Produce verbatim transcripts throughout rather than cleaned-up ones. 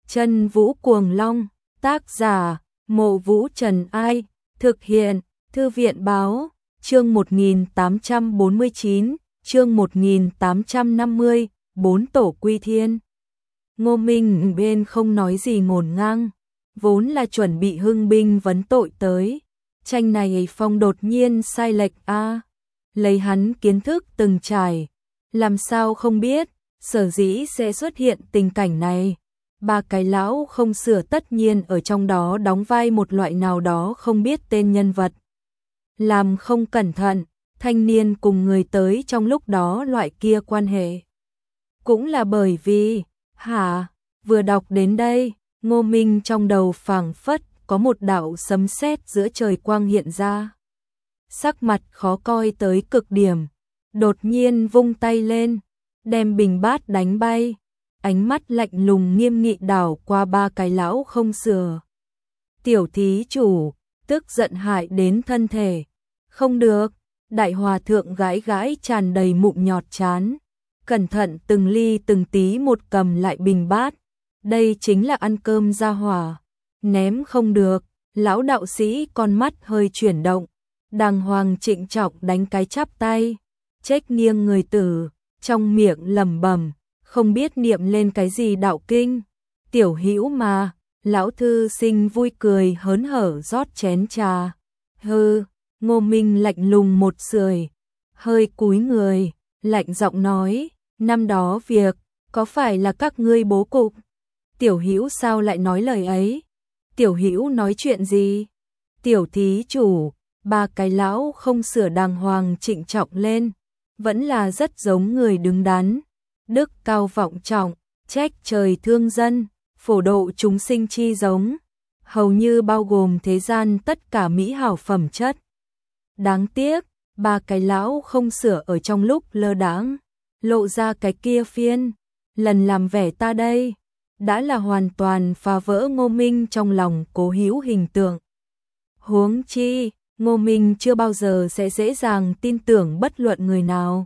Chân Vũ Cuồng Long, tác giả, Mộ Vũ Trần Ai, thực hiện, Thư viện Báo, chương một nghìn tám trăm bốn mươi chín, chương một nghìn tám trăm năm mươi, bốn tổ quy thiên. Ngô Minh bên không nói gì ngổn ngang, vốn là chuẩn bị hưng binh vấn tội tới. Tranh này phong đột nhiên sai lệch a, lấy hắn kiến thức từng trải, làm sao không biết, sở dĩ sẽ xuất hiện tình cảnh này. Ba cái lão không sửa tất nhiên ở trong đó đóng vai một loại nào đó không biết tên nhân vật. Làm không cẩn thận, thanh niên cùng người tới trong lúc đó loại kia quan hệ. Cũng là bởi vì, hả, vừa đọc đến đây, Ngô Minh trong đầu phảng phất có một đạo sấm sét giữa trời quang hiện ra. Sắc mặt khó coi tới cực điểm, đột nhiên vung tay lên, đem bình bát đánh bay. Ánh mắt lạnh lùng nghiêm nghị đảo qua ba cái lão không sửa. Tiểu thí chủ, tức giận hại đến thân thể. Không được, đại hòa thượng gãi gãi tràn đầy mụn nhọt chán. Cẩn thận từng ly từng tí một cầm lại bình bát. Đây chính là ăn cơm ra hỏa. Ném không được, lão đạo sĩ con mắt hơi chuyển động. Đàng hoàng trịnh trọng đánh cái chắp tay. Chếch nghiêng người tử, trong miệng lẩm bẩm. Không biết niệm lên cái gì đạo kinh. Tiểu hữu mà, lão thư sinh vui cười hớn hở rót chén trà. Hừ, Ngô Minh lạnh lùng một sưởi, hơi cúi người, lạnh giọng nói, năm đó việc, có phải là các ngươi bố cục? Tiểu hữu sao lại nói lời ấy? Tiểu hữu nói chuyện gì? Tiểu thí chủ, ba cái lão không sửa đàng hoàng trịnh trọng lên, vẫn là rất giống người đứng đắn. Đức cao vọng trọng, trách trời thương dân, phổ độ chúng sinh chi giống, hầu như bao gồm thế gian tất cả mỹ hảo phẩm chất. Đáng tiếc, ba cái lão không sửa ở trong lúc lơ đãng, lộ ra cái kia phiên, lần làm vẻ ta đây, đã là hoàn toàn phá vỡ Ngô Minh trong lòng cố hữu hình tượng. Huống chi, Ngô Minh chưa bao giờ sẽ dễ dàng tin tưởng bất luận người nào.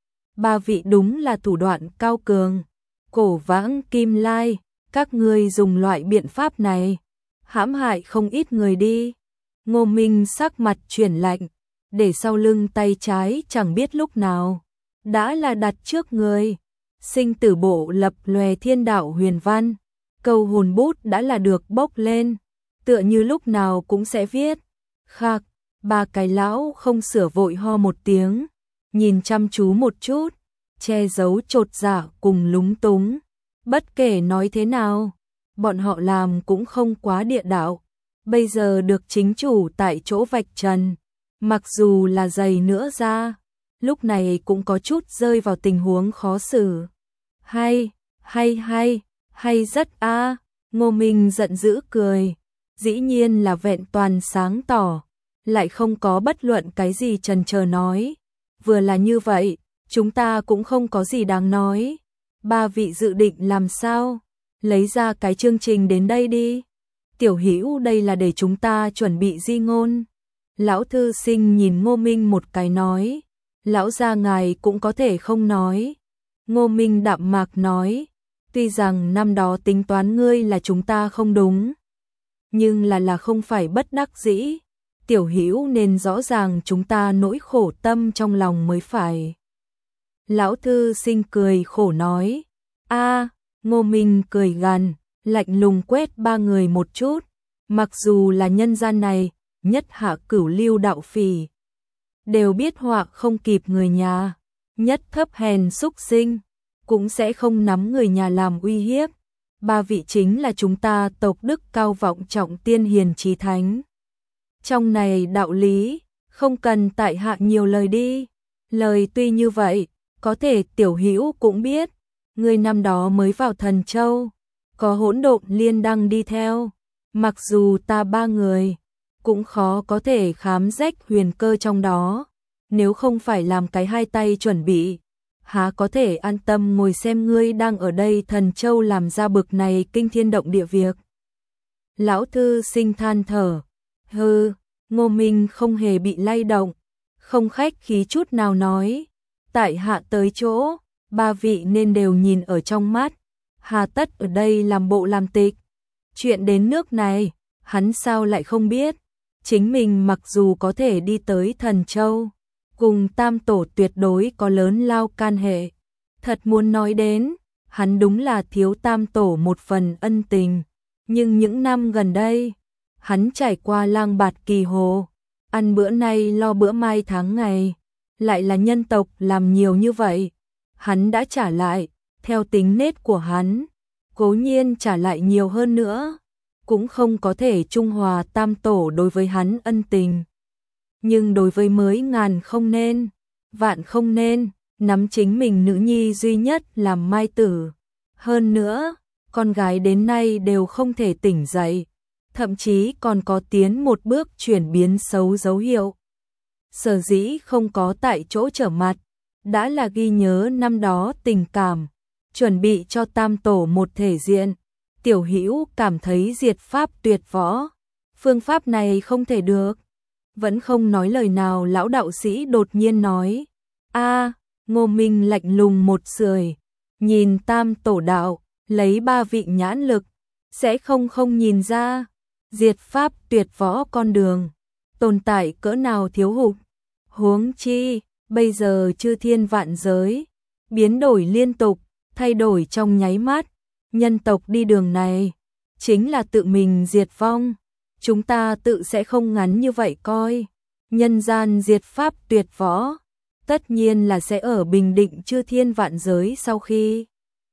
Ba vị đúng là thủ đoạn cao cường, cổ vãng kim lai, các ngươi dùng loại biện pháp này, hãm hại không ít người đi. Ngô Minh sắc mặt chuyển lạnh, để sau lưng tay trái chẳng biết lúc nào, đã là đặt trước người. Sinh tử bộ lập lòe thiên đạo huyền văn, câu hồn bút đã là được bốc lên, tựa như lúc nào cũng sẽ viết. Khạc, ba cái lão không sửa vội ho một tiếng, nhìn chăm chú một chút, che giấu chột dạ cùng lúng túng. Bất kể nói thế nào, bọn họ làm cũng không quá địa đạo. Bây giờ được chính chủ tại chỗ vạch trần, mặc dù là dày nữa ra, lúc này cũng có chút rơi vào tình huống khó xử. Hay, hay hay, hay rất a. À. Ngô Minh giận dữ cười, dĩ nhiên là vẹn toàn sáng tỏ, lại không có bất luận cái gì chần chờ nói. Vừa là như vậy, chúng ta cũng không có gì đáng nói. Ba vị dự định làm sao? Lấy ra cái chương trình đến đây đi. Tiểu hữu đây là để chúng ta chuẩn bị di ngôn. Lão thư sinh nhìn Ngô Minh một cái nói. Lão gia ngài cũng có thể không nói. Ngô Minh đạm mạc nói. Tuy rằng năm đó tính toán ngươi là chúng ta không đúng, nhưng là là không phải bất đắc dĩ. Tiểu hữu nên rõ ràng chúng ta nỗi khổ tâm trong lòng mới phải. Lão thư sinh cười khổ nói. A, Ngô Minh cười gằn, lạnh lùng quét ba người một chút. Mặc dù là nhân gian này, nhất hạ cửu lưu đạo phỉ, đều biết họa không kịp người nhà, nhất thấp hèn súc sinh, cũng sẽ không nắm người nhà làm uy hiếp. Ba vị chính là chúng ta tộc đức cao vọng trọng tiên hiền trí thánh. Trong này đạo lý, không cần tại hạ nhiều lời đi. Lời tuy như vậy, có thể tiểu hữu cũng biết, người năm đó mới vào Thần Châu, có hỗn độn liên đăng đi theo, mặc dù ta ba người, cũng khó có thể khám rách huyền cơ trong đó, nếu không phải làm cái hai tay chuẩn bị, há có thể an tâm ngồi xem ngươi đang ở đây Thần Châu làm ra bực này kinh thiên động địa việc. Lão thư sinh than thở, hừ, Ngô Minh không hề bị lay động, không khách khí chút nào nói. Tại hạ tới chỗ, ba vị nên đều nhìn ở trong mắt, hà tất ở đây làm bộ làm tịch. Chuyện đến nước này, hắn sao lại không biết, chính mình mặc dù có thể đi tới Thần Châu, cùng Tam Tổ tuyệt đối có lớn lao can hệ. Thật muốn nói đến, hắn đúng là thiếu Tam Tổ một phần ân tình, nhưng những năm gần đây, hắn trải qua lang bạt kỳ hồ, ăn bữa nay lo bữa mai tháng ngày, lại là nhân tộc làm nhiều như vậy, hắn đã trả lại, theo tính nết của hắn, cố nhiên trả lại nhiều hơn nữa, cũng không có thể trung hòa Tam Tổ đối với hắn ân tình. Nhưng đối với mới ngàn không nên, vạn không nên, nắm chính mình nữ nhi duy nhất làm mai tử. Hơn nữa, con gái đến nay đều không thể tỉnh dậy, thậm chí còn có tiến một bước chuyển biến xấu dấu hiệu. Sở dĩ không có tại chỗ trở mặt, đã là ghi nhớ năm đó tình cảm, chuẩn bị cho Tam Tổ một thể diện. Tiểu Hữu cảm thấy diệt pháp tuyệt võ, phương pháp này không thể được. Vẫn không nói lời nào, lão đạo sĩ đột nhiên nói: "A." Ngô Minh lạnh lùng một sưởi, nhìn Tam Tổ đạo, lấy ba vị nhãn lực, sẽ không không nhìn ra, diệt pháp tuyệt võ con đường, tồn tại cỡ nào thiếu hụt. Huống chi, bây giờ chư thiên vạn giới, biến đổi liên tục, thay đổi trong nháy mắt, nhân tộc đi đường này, chính là tự mình diệt vong, chúng ta tự sẽ không ngắn như vậy coi. Nhân gian diệt pháp tuyệt võ, tất nhiên là sẽ ở bình định chư thiên vạn giới sau khi.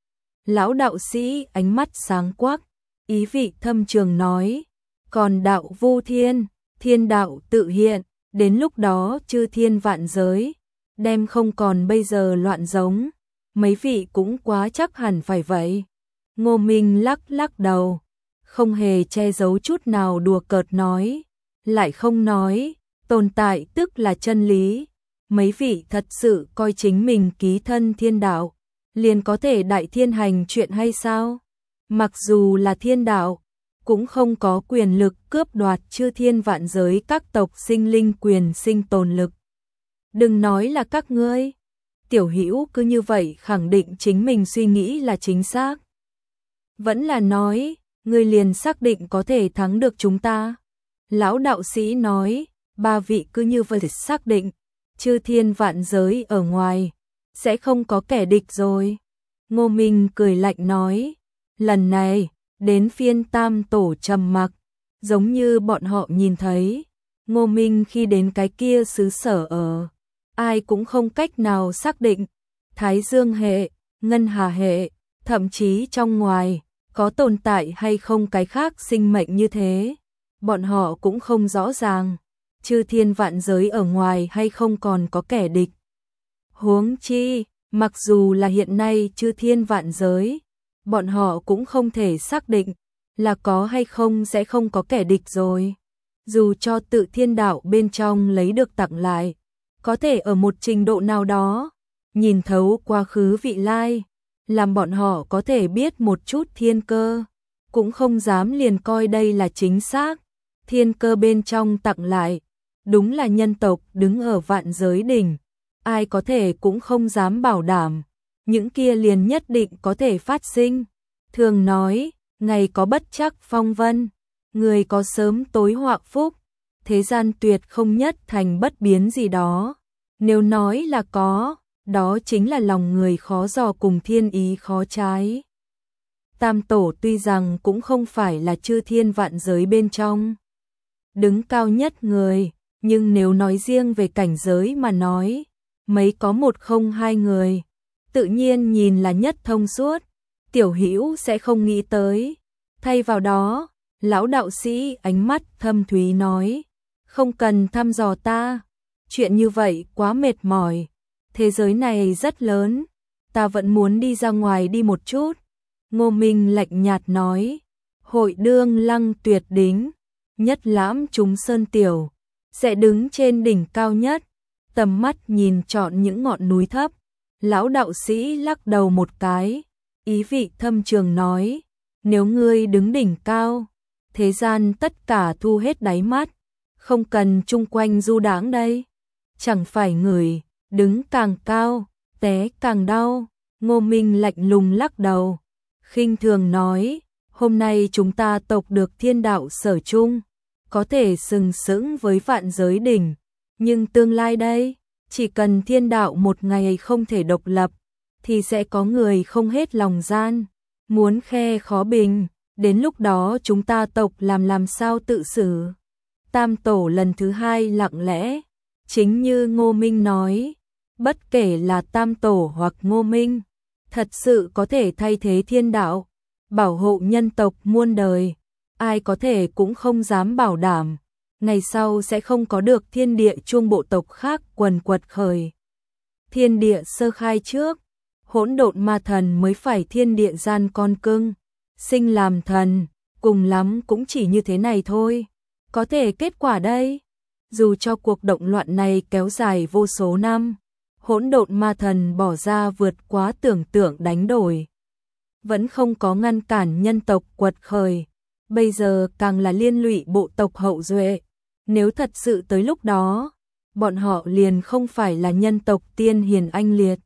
Lão đạo sĩ ánh mắt sáng quắc, ý vị thâm trường nói, còn đạo vô thiên, thiên đạo tự hiện, đến lúc đó chư thiên vạn giới, đem không còn bây giờ loạn giống, mấy vị cũng quá chắc hẳn phải vậy. Ngô Minh lắc lắc đầu, không hề che giấu chút nào, đùa cợt nói, lại không nói, tồn tại tức là chân lý. Mấy vị thật sự coi chính mình ký thân thiên đạo, liền có thể đại thiên hành chuyện hay sao? Mặc dù là thiên đạo, cũng không có quyền lực cướp đoạt chư thiên vạn giới các tộc sinh linh quyền sinh tồn lực. Đừng nói là các ngươi. Tiểu Hữu cứ như vậy khẳng định chính mình suy nghĩ là chính xác. Vẫn là nói, ngươi liền xác định có thể thắng được chúng ta. Lão đạo sĩ nói, ba vị cứ như vậy xác định, chư thiên vạn giới ở ngoài, sẽ không có kẻ địch rồi. Ngô Minh cười lạnh nói, lần này, đến phiên Tam Tổ trầm mặc, giống như bọn họ nhìn thấy, Ngô Minh khi đến cái kia xứ sở ở, ai cũng không cách nào xác định, Thái Dương hệ, Ngân Hà hệ, thậm chí trong ngoài, có tồn tại hay không cái khác sinh mệnh như thế, bọn họ cũng không rõ ràng, chư thiên vạn giới ở ngoài hay không còn có kẻ địch. Huống chi, mặc dù là hiện nay chư thiên vạn giới, bọn họ cũng không thể xác định là có hay không sẽ không có kẻ địch rồi. Dù cho tự thiên đạo bên trong lấy được tặng lại, có thể ở một trình độ nào đó, nhìn thấu quá khứ vị lai, làm bọn họ có thể biết một chút thiên cơ, cũng không dám liền coi đây là chính xác. Thiên cơ bên trong tặng lại, đúng là nhân tộc đứng ở vạn giới đỉnh, ai có thể cũng không dám bảo đảm, những kia liền nhất định có thể phát sinh. Thường nói, ngày có bất chắc phong vân, người có sớm tối họa phúc, thế gian tuyệt không nhất thành bất biến gì đó. Nếu nói là có, đó chính là lòng người khó dò cùng thiên ý khó trái. Tam Tổ tuy rằng cũng không phải là chư thiên vạn giới bên trong đứng cao nhất người, nhưng nếu nói riêng về cảnh giới mà nói, mấy có một không hai người, tự nhiên nhìn là nhất thông suốt, Tiểu Hữu sẽ không nghĩ tới. Thay vào đó, lão đạo sĩ ánh mắt thâm thúy nói, không cần thăm dò ta, chuyện như vậy quá mệt mỏi, thế giới này rất lớn, ta vẫn muốn đi ra ngoài đi một chút. Ngô Minh lạnh nhạt nói, hội đương lăng tuyệt đính, nhất lãm chúng sơn tiểu, sẽ đứng trên đỉnh cao nhất, tầm mắt nhìn trọn những ngọn núi thấp. Lão đạo sĩ lắc đầu một cái, ý vị thâm trường nói, nếu ngươi đứng đỉnh cao, thế gian tất cả thu hết đáy mắt, không cần chung quanh du đãng đây. Chẳng phải người, đứng càng cao, té càng đau. Ngô Minh lạnh lùng lắc đầu, khinh thường nói, hôm nay chúng ta tộc được thiên đạo sở chung, có thể sừng sững với vạn giới đỉnh, nhưng tương lai đây, chỉ cần thiên đạo một ngày không thể độc lập, thì sẽ có người không hết lòng gian, muốn khe khó bình, đến lúc đó chúng ta tộc làm làm sao tự xử. Tam tổ lần thứ hai lặng lẽ, chính như Ngô Minh nói, bất kể là Tam tổ hoặc Ngô Minh, thật sự có thể thay thế thiên đạo, bảo hộ nhân tộc muôn đời, ai có thể cũng không dám bảo đảm, ngày sau sẽ không có được thiên địa chuông bộ tộc khác quần quật khởi. Thiên địa sơ khai trước, hỗn độn ma thần mới phải thiên địa gian con cưng, sinh làm thần, cùng lắm cũng chỉ như thế này thôi. Có thể kết quả đây, dù cho cuộc động loạn này kéo dài vô số năm, hỗn độn ma thần bỏ ra vượt quá tưởng tượng đánh đổi, vẫn không có ngăn cản nhân tộc quật khởi, bây giờ càng là liên lụy bộ tộc hậu duệ, nếu thật sự tới lúc đó, bọn họ liền không phải là nhân tộc tiên hiền anh liệt,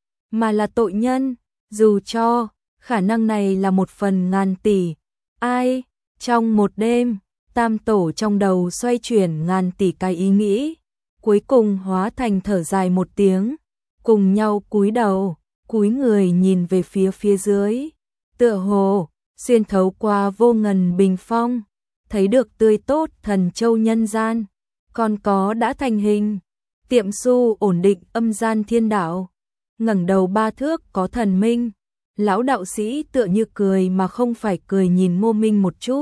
mà là tội nhân, dù cho khả năng này là một phần ngàn tỷ. Ai, trong một đêm, Tam tổ trong đầu xoay chuyển ngàn tỷ cái ý nghĩ, cuối cùng hóa thành thở dài một tiếng, cùng nhau cúi đầu, cúi người nhìn về phía phía dưới, tựa hồ xuyên thấu qua vô ngần bình phong, thấy được tươi tốt thần châu nhân gian, còn có đã thành hình, tiệm su ổn định âm gian thiên đạo, ngẩng đầu ba thước có thần minh, lão đạo sĩ tựa như cười mà không phải cười nhìn Ngô Minh một chút,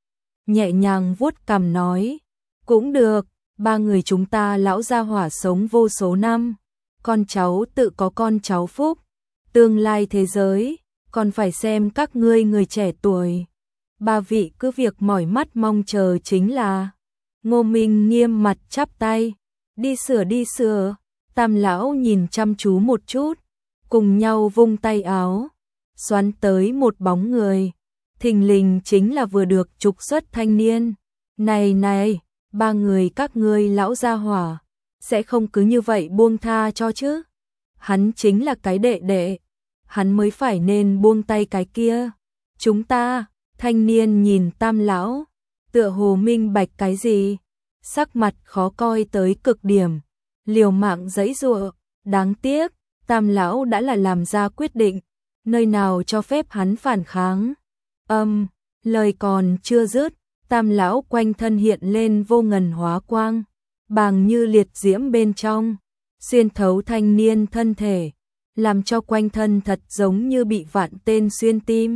nhẹ nhàng vuốt cằm nói, cũng được, ba người chúng ta lão gia hỏa sống vô số năm, con cháu tự có con cháu phúc, tương lai thế giới, còn phải xem các ngươi người trẻ tuổi. Ba vị cứ việc mỏi mắt mong chờ chính là. Ngô Minh nghiêm mặt chắp tay, đi sửa đi sửa, Tam lão nhìn chăm chú một chút, cùng nhau vung tay áo, xoắn tới một bóng người, thình lình chính là vừa được trục xuất thanh niên. Này này, ba người các ngươi lão gia hỏa, sẽ không cứ như vậy buông tha cho chứ? Hắn chính là cái đệ đệ, hắn mới phải nên buông tay cái kia. Chúng ta, thanh niên nhìn Tam lão, tựa hồ minh bạch cái gì, sắc mặt khó coi tới cực điểm, liều mạng giãy giụa, đáng tiếc, Tam lão đã là làm ra quyết định, nơi nào cho phép hắn phản kháng. Âm, lời còn chưa dứt, Tam lão quanh thân hiện lên vô ngần hóa quang, bàng như liệt diễm bên trong, xuyên thấu thanh niên thân thể, làm cho quanh thân thật giống như bị vạn tên xuyên tim.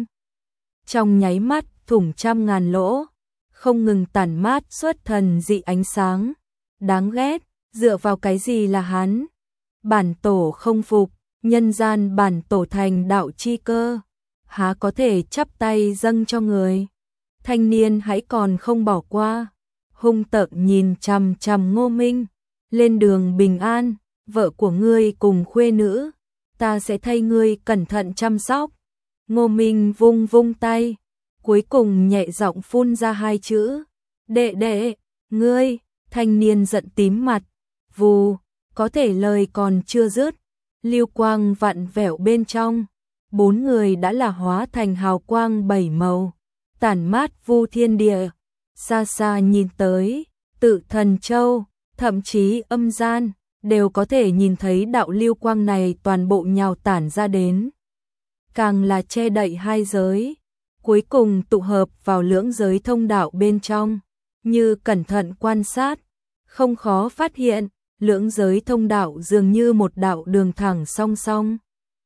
Trong nháy mắt, thủng trăm ngàn lỗ, không ngừng tản mát xuất thần dị ánh sáng. Đáng ghét, dựa vào cái gì là hắn? Bản tổ không phục, nhân gian bản tổ thành đạo chi cơ, há có thể chắp tay dâng cho người. Thanh niên hãy còn không bỏ qua, hung tợn nhìn chằm chằm Ngô Minh, lên đường bình an, vợ của ngươi cùng khuê nữ, ta sẽ thay ngươi cẩn thận chăm sóc. Ngô Minh vung vung tay, cuối cùng nhẹ giọng phun ra hai chữ, đệ đệ, ngươi. Thanh niên giận tím mặt, vù, có thể lời còn chưa dứt, lưu quang vặn vẹo bên trong, bốn người đã là hóa thành hào quang bảy màu, tản mát vu thiên địa. Xa xa nhìn tới, tự thần châu, thậm chí âm gian, đều có thể nhìn thấy đạo lưu quang này toàn bộ nhào tản ra đến. Càng là che đậy hai giới, cuối cùng tụ hợp vào lưỡng giới thông đạo bên trong, như cẩn thận quan sát, không khó phát hiện, lưỡng giới thông đạo dường như một đạo đường thẳng song song.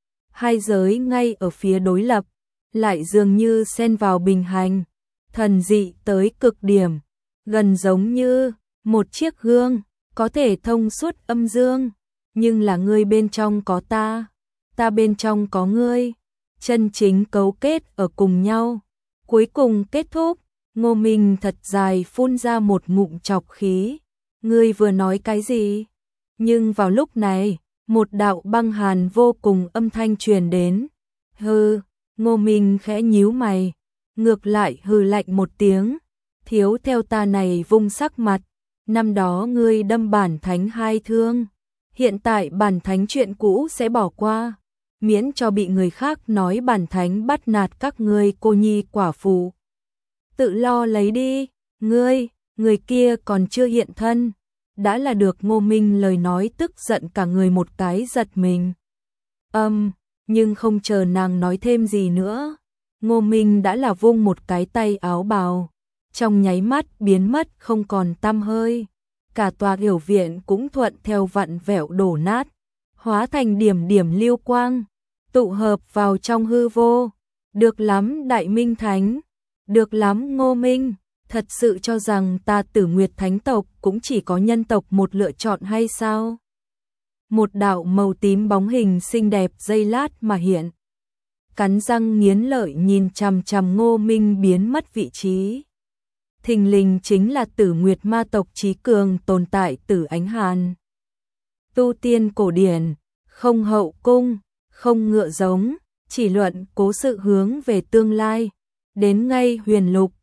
Hai giới ngay ở phía đối lập, lại dường như xen vào bình hành, thần dị tới cực điểm, gần giống như một chiếc gương, có thể thông suốt âm dương, nhưng là ngươi bên trong có ta, ta bên trong có ngươi, chân chính cấu kết ở cùng nhau. Cuối cùng kết thúc, Ngô Minh thật dài phun ra một ngụm trọc khí. Ngươi vừa nói cái gì? Nhưng vào lúc này, một đạo băng hàn vô cùng âm thanh truyền đến. Hừ, Ngô Minh khẽ nhíu mày, ngược lại hừ lạnh một tiếng, thiếu theo ta này vung sắc mặt, năm đó ngươi đâm bản thánh hai thương, hiện tại bản thánh chuyện cũ sẽ bỏ qua, miễn cho bị người khác nói bản thánh bắt nạt các ngươi cô nhi quả phụ. Tự lo lấy đi, ngươi, người kia còn chưa hiện thân, đã là được Ngô Minh lời nói tức giận cả người một cái giật mình. Âm, um, nhưng không chờ nàng nói thêm gì nữa, Ngô Minh đã là vung một cái tay áo bào, trong nháy mắt biến mất không còn tăm hơi. Cả tòa yểu viện cũng thuận theo vặn vẹo đổ nát, hóa thành điểm điểm lưu quang, tụ hợp vào trong hư vô. Được lắm Đại Minh Thánh, được lắm Ngô Minh, thật sự cho rằng ta Tử Nguyệt Thánh tộc cũng chỉ có nhân tộc một lựa chọn hay sao? Một đạo màu tím bóng hình xinh đẹp giây lát mà hiện. Cắn răng nghiến lợi nhìn chằm chằm Ngô Minh biến mất vị trí. Thình lình chính là Tử Nguyệt ma tộc trí cường tồn tại Tử Ánh Hàn. Tu tiên cổ điển, không hậu cung, không ngựa giống, chỉ luận cố sự hướng về tương lai. Đến ngay huyền lục,